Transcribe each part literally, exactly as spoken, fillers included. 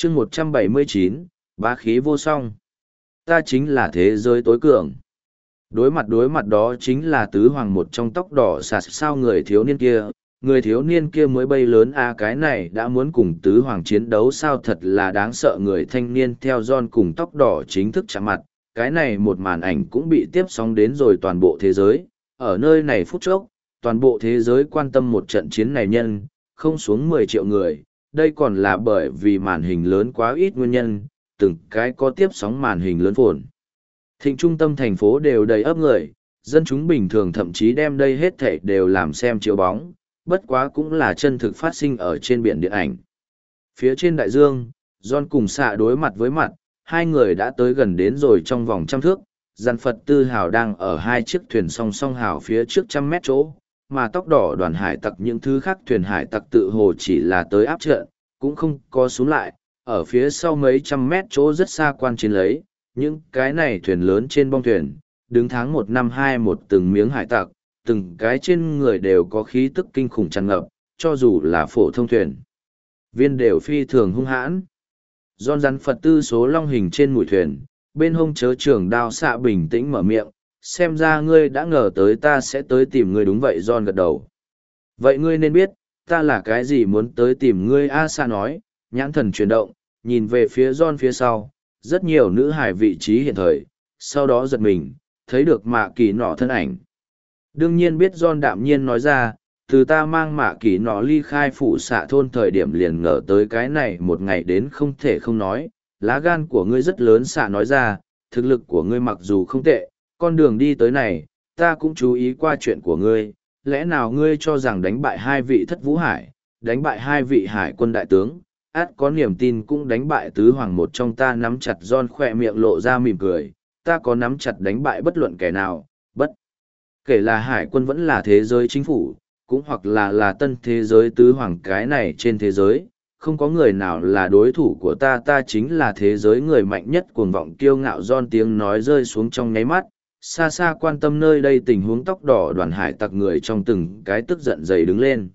chương một trăm bảy mươi chín, bá khí vô song. Ta chính là thế giới tối cường. Đối mặt đối mặt đó chính là tứ hoàng một trong tóc đỏ sạt sao người thiếu niên kia. Người thiếu niên kia mới bay lớn a cái này đã muốn cùng tứ hoàng chiến đấu sao thật là đáng sợ. Người thanh niên theo John cùng tóc đỏ chính thức chạm mặt. Cái này một màn ảnh cũng bị tiếp sóng đến rồi toàn bộ thế giới. Ở nơi này phút chốc, toàn bộ thế giới quan tâm một trận chiến này nhân, không xuống mười triệu người. Đây còn là bởi vì màn hình lớn quá ít nguyên nhân, từng cái có tiếp sóng màn hình lớn phồn. Thịnh trung tâm thành phố đều đầy ấp người, dân chúng bình thường thậm chí đem đây hết thảy đều làm xem chiếu bóng, bất quá cũng là chân thực phát sinh ở trên biển điện ảnh. Phía trên đại dương, John cùng xạ đối mặt với mặt, hai người đã tới gần đến rồi trong vòng trăm thước, Giàn Phật Tư Hào đang ở hai chiếc thuyền song song hào phía trước trăm mét chỗ, mà tóc đỏ đoàn hải tặc những thứ khác thuyền hải tặc tự hồ chỉ là tới áp trận, cũng không có xuống lại, ở phía sau mấy trăm mét chỗ rất xa quan chiến lấy, những cái này thuyền lớn trên bong thuyền, đứng tháng một năm hai một từng miếng hải tặc, từng cái trên người đều có khí tức kinh khủng tràn ngập, cho dù là phổ thông thuyền. Viên đều phi thường hung hãn. Giòn rắn Phật Tư số long hình trên mũi thuyền, bên hông chớ trường đao xạ bình tĩnh mở miệng, xem ra ngươi đã ngờ tới ta sẽ tới tìm ngươi đúng vậy. Giòn gật đầu. Vậy ngươi nên biết, ta là cái gì muốn tới tìm ngươi? A Sa nói, nhãn thần chuyển động, nhìn về phía Giòn phía sau, rất nhiều nữ hài vị trí hiện thời, sau đó giật mình, thấy được mạ kỳ nọ thân ảnh. Đương nhiên biết Giòn đạm nhiên nói ra, từ ta mang mạ kỳ nọ ly khai phụ xạ thôn thời điểm liền ngờ tới cái này một ngày đến không thể không nói, lá gan của ngươi rất lớn. Xạ nói ra, thực lực của ngươi mặc dù không tệ, con đường đi tới này, ta cũng chú ý qua chuyện của ngươi, lẽ nào ngươi cho rằng đánh bại hai vị thất vũ hải, đánh bại hai vị hải quân đại tướng, át có niềm tin cũng đánh bại tứ hoàng một trong? Ta nắm chặt Giòn khỏe miệng lộ ra mỉm cười, ta có nắm chặt đánh bại bất luận kẻ nào, bất kể là hải quân vẫn là thế giới chính phủ, cũng hoặc là là tân thế giới tứ hoàng, cái này trên thế giới, không có người nào là đối thủ của ta, ta chính là thế giới người mạnh nhất. Cuồng vọng kiêu ngạo Giòn tiếng nói rơi xuống trong nháy mắt, xa xa quan tâm nơi đây tình huống tóc đỏ đoàn hải tặc người trong từng cái tức giận dày đứng lên.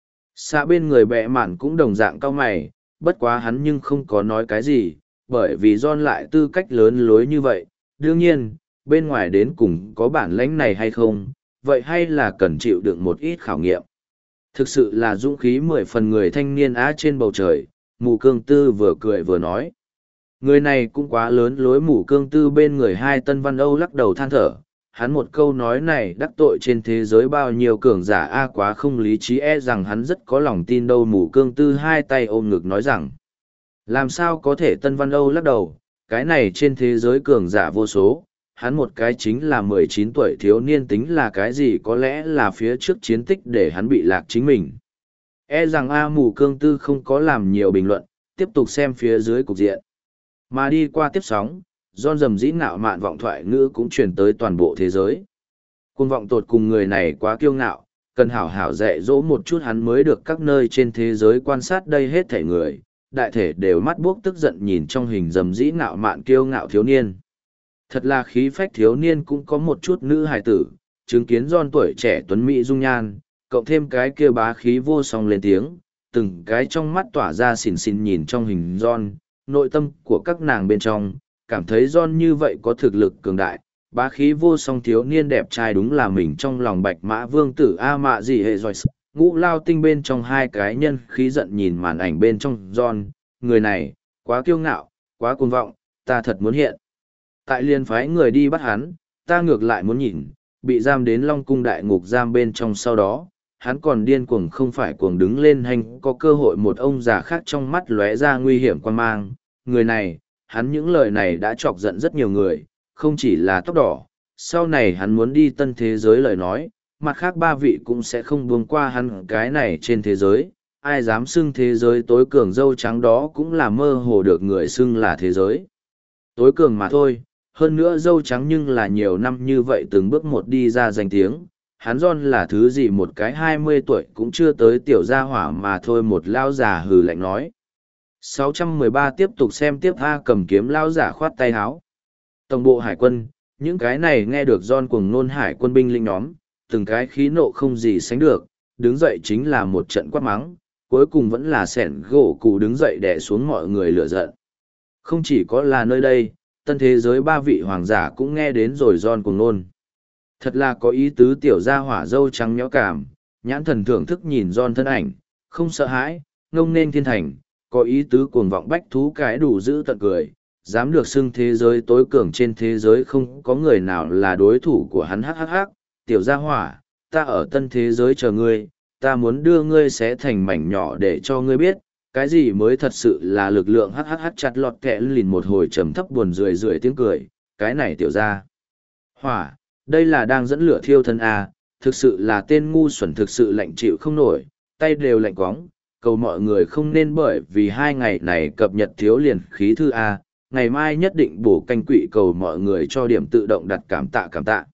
Xa bên người bẹ mạn cũng đồng dạng cao mày, bất quá hắn nhưng không có nói cái gì, bởi vì Giòn lại tư cách lớn lối như vậy. Đương nhiên, bên ngoài đến cùng có bản lãnh này hay không, vậy hay là cần chịu đựng một ít khảo nghiệm. Thực sự là dũng khí mười phần người thanh niên á trên bầu trời, Mù Cương Tư vừa cười vừa nói. Người này cũng quá lớn lối. Mù Cương Tư bên người hai Tân Văn Âu lắc đầu than thở, hắn một câu nói này đắc tội trên thế giới bao nhiêu cường giả a, quá không lý trí, e rằng hắn rất có lòng tin đâu. Mù Cương Tư hai tay ôm ngực nói rằng, làm sao có thể? Tân Văn Âu lắc đầu, cái này trên thế giới cường giả vô số, hắn một cái chính là mười chín tuổi thiếu niên tính là cái gì? Có lẽ là phía trước chiến tích để hắn bị lạc chính mình. E rằng A Mù Cương Tư không có làm nhiều bình luận, tiếp tục xem phía dưới cục diện. Mà đi qua tiếp sóng, Giòn dầm dĩ ngạo mạn vọng thoại ngữ cũng truyền tới toàn bộ thế giới. Cuồng vọng tột cùng người này quá kiêu ngạo, cần hảo hảo dạy dỗ một chút hắn mới được. Các nơi trên thế giới quan sát đây hết thảy người, đại thể đều mắt buốc tức giận nhìn trong hình dầm dĩ ngạo mạn kiêu ngạo thiếu niên. Thật là khí phách thiếu niên cũng có một chút nữ hài tử, chứng kiến Giòn tuổi trẻ tuấn mỹ dung nhan, cộng thêm cái kia bá khí vô song lên tiếng, từng cái trong mắt tỏa ra xỉn xỉn nhìn trong hình Giòn, nội tâm của các nàng bên trong, cảm thấy Giòn như vậy có thực lực cường đại, bá khí vô song thiếu niên đẹp trai đúng là mình trong lòng bạch mã vương tử A mạ gì hệ rồi. Ngũ lao tinh bên trong hai cái nhân khí giận nhìn màn ảnh bên trong Giòn, người này, quá kiêu ngạo, quá cuồng vọng, ta thật muốn hiện tại liền phái người đi bắt hắn, ta ngược lại muốn nhìn, bị giam đến Long Cung đại ngục giam bên trong sau đó, hắn còn điên cuồng không phải cuồng đứng lên hành có cơ hội. Một ông già khác trong mắt lóe ra nguy hiểm quan mang, người này, hắn những lời này đã chọc giận rất nhiều người, không chỉ là tóc đỏ, sau này hắn muốn đi tân thế giới lời nói, mặt khác ba vị cũng sẽ không buông qua hắn. Cái này trên thế giới, ai dám xưng thế giới tối cường dâu trắng đó cũng là mơ hồ được người xưng là thế giới tối cường mà thôi. Hơn nữa dâu trắng nhưng là nhiều năm như vậy từng bước một đi ra danh tiếng, hắn Giòn là thứ gì? Một cái hai mươi tuổi cũng chưa tới tiểu gia hỏa mà thôi. Một lao giả hừ lạnh nói. sáu trăm mười ba tiếp tục xem tiếp. A cầm kiếm lao giả khoát tay háo. Tổng bộ hải quân, những cái này nghe được Giòn cuồng nôn hải quân binh linh nhóm, từng cái khí nộ không gì sánh được, đứng dậy chính là một trận quát mắng. cuối cùng vẫn là sẻn gỗ cụ đứng dậy đè xuống mọi người lửa giận. Không chỉ có là nơi đây, tân thế giới ba vị hoàng giả cũng nghe đến rồi John cùng nôn. Thật là có ý tứ tiểu gia hỏa dâu trắng nhõ cảm, nhãn thần thưởng thức nhìn John thân ảnh, không sợ hãi, ngông nên thiên thành, có ý tứ cuồng vọng bách thú cái đủ giữ tận cười, dám được xưng thế giới tối cường trên thế giới không có người nào là đối thủ của hắn hắc hắc hắc, tiểu gia hỏa, ta ở tân thế giới chờ ngươi, ta muốn đưa ngươi xé thành mảnh nhỏ để cho ngươi biết, cái gì mới thật sự là lực lượng hắc hắc hắc chặt lọt kẹ lìn một hồi trầm thấp buồn rười rượi tiếng cười, cái này tiểu gia hỏa, đây là đang dẫn lửa thiêu thân à, thực sự là tên ngu xuẩn thực sự lạnh chịu không nổi, tay đều lạnh quóng, cầu mọi người không nên bởi vì hai ngày này cập nhật thiếu liền khí thư A, ngày mai nhất định bổ canh quỵ cầu mọi người cho điểm tự động đặt cảm tạ cảm tạ.